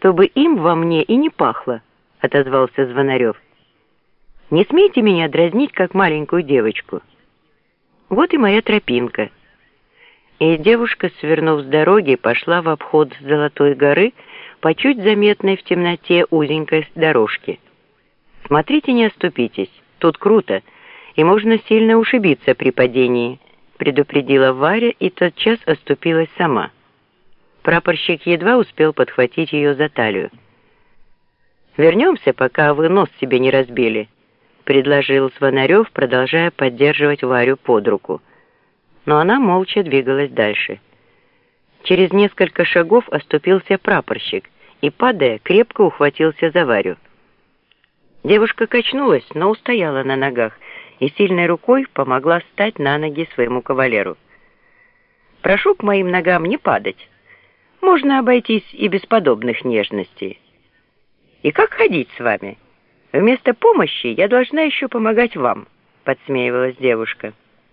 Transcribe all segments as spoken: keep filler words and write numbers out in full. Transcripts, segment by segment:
чтобы им во мне и не пахло», — отозвался Звонарев. «Не смейте меня дразнить, как маленькую девочку. Вот и моя тропинка». И девушка, свернув с дороги, пошла в обход Золотой горы по чуть заметной в темноте узенькой дорожке. «Смотрите, не оступитесь, тут круто, и можно сильно ушибиться при падении», — предупредила Варя и тотчас оступилась сама. Прапорщик едва успел подхватить ее за талию. «Вернемся, пока вы нос себе не разбили», — предложил Звонарев, продолжая поддерживать Варю под руку. Но она молча двигалась дальше. Через несколько шагов оступился прапорщик и, падая, крепко ухватился за Варю. Девушка качнулась, но устояла на ногах и сильной рукой помогла встать на ноги своему кавалеру. «Прошу к моим ногам не падать. Можно обойтись и без подобных нежностей. И как ходить с вами? Вместо помощи я должна еще помогать вам», — подсмеивалась девушка.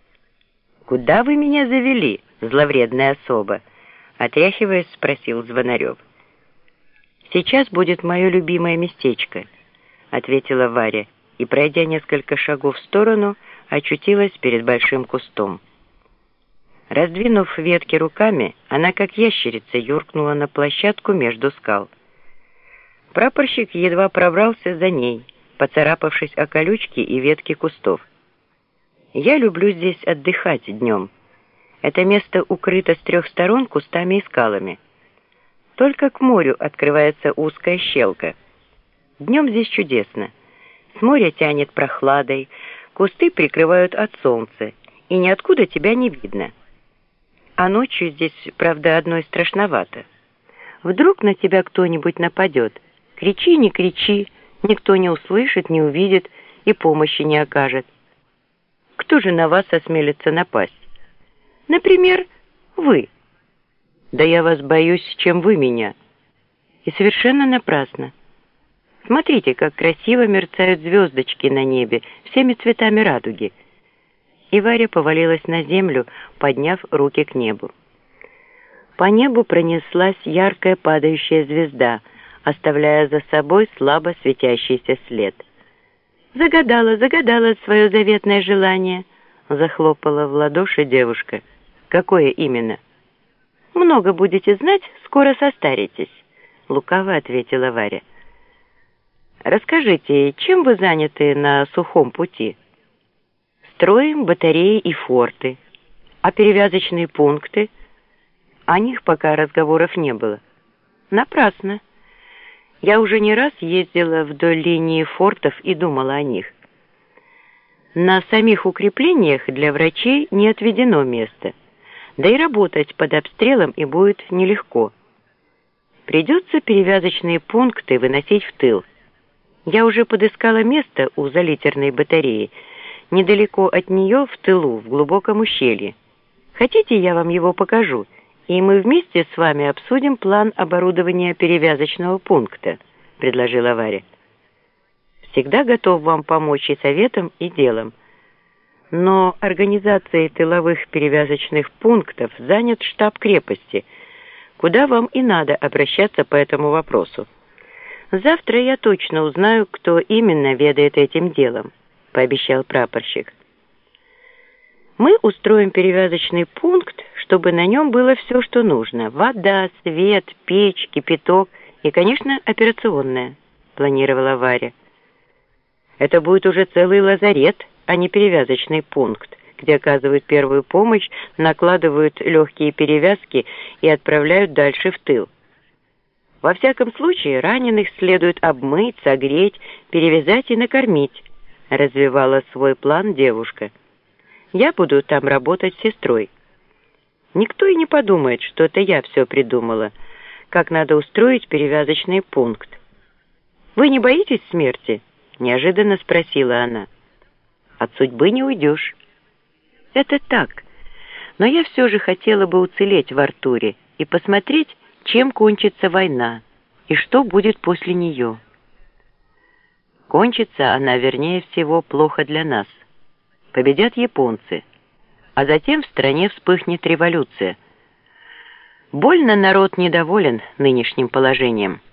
«Куда вы меня завели, зловредная особа?» — отряхиваясь, спросил Звонарев. «Сейчас будет мое любимое местечко», — ответила Варя, и, пройдя несколько шагов в сторону, очутилась перед большим кустом. Раздвинув ветки руками, она, как ящерица, юркнула на площадку между скал. Прапорщик едва пробрался за ней, поцарапавшись о колючки и ветки кустов. «Я люблю здесь отдыхать днем. Это место укрыто с трех сторон кустами и скалами. Только к морю открывается узкая щелка. Днем здесь чудесно. С моря тянет прохладой, кусты прикрывают от солнца, и ниоткуда тебя не видно. А ночью здесь, правда, одной страшновато. Вдруг на тебя кто-нибудь нападет. Кричи, не кричи, никто не услышит, не увидит и помощи не окажет. Кто же на вас осмелится напасть? Например, вы. Да я вас боюсь, чем вы меня. И совершенно напрасно. Смотрите, как красиво мерцают звездочки на небе всеми цветами радуги». И Варя повалилась на землю, подняв руки к небу. По небу пронеслась яркая падающая звезда, оставляя за собой слабо светящийся след. «Загадала, загадала свое заветное желание», — захлопала в ладоши девушка. «Какое именно?» «Много будете знать, скоро состаритесь», — лукаво ответила Варя. «Расскажите, чем вы заняты на сухом пути?» «Строим батареи и форты. А перевязочные пункты?» О них пока разговоров не было. «Напрасно. Я уже не раз ездила вдоль линии фортов и думала о них. На самих укреплениях для врачей не отведено места, да и работать под обстрелом и будет нелегко. Придется перевязочные пункты выносить в тыл. Я уже подыскала место у залитерной батареи, недалеко от нее, в тылу, в глубоком ущелье. Хотите, я вам его покажу, и мы вместе с вами обсудим план оборудования перевязочного пункта», — предложила Варя. «Всегда готов вам помочь и советом, и делом. Но организацией тыловых перевязочных пунктов занят штаб крепости, куда вам и надо обращаться по этому вопросу. Завтра я точно узнаю, кто именно ведает этим делом», — пообещал прапорщик. «Мы устроим перевязочный пункт, чтобы на нем было все, что нужно. Вода, свет, печь, кипяток и, конечно, операционная», — планировала Варя. «Это будет уже целый лазарет, а не перевязочный пункт, где оказывают первую помощь, накладывают легкие перевязки и отправляют дальше в тыл. Во всяком случае, раненых следует обмыть, согреть, перевязать и накормить», — развивала свой план девушка. «Я буду там работать сестрой. Никто и не подумает, что это я все придумала, как надо устроить перевязочный пункт. Вы не боитесь смерти?» — неожиданно спросила она. «От судьбы не уйдешь». «Это так, но я все же хотела бы уцелеть в Артуре и посмотреть, чем кончится война и что будет после нее». «Кончится она, вернее всего, плохо для нас. Победят японцы, а затем в стране вспыхнет революция. Больно народ недоволен нынешним положением».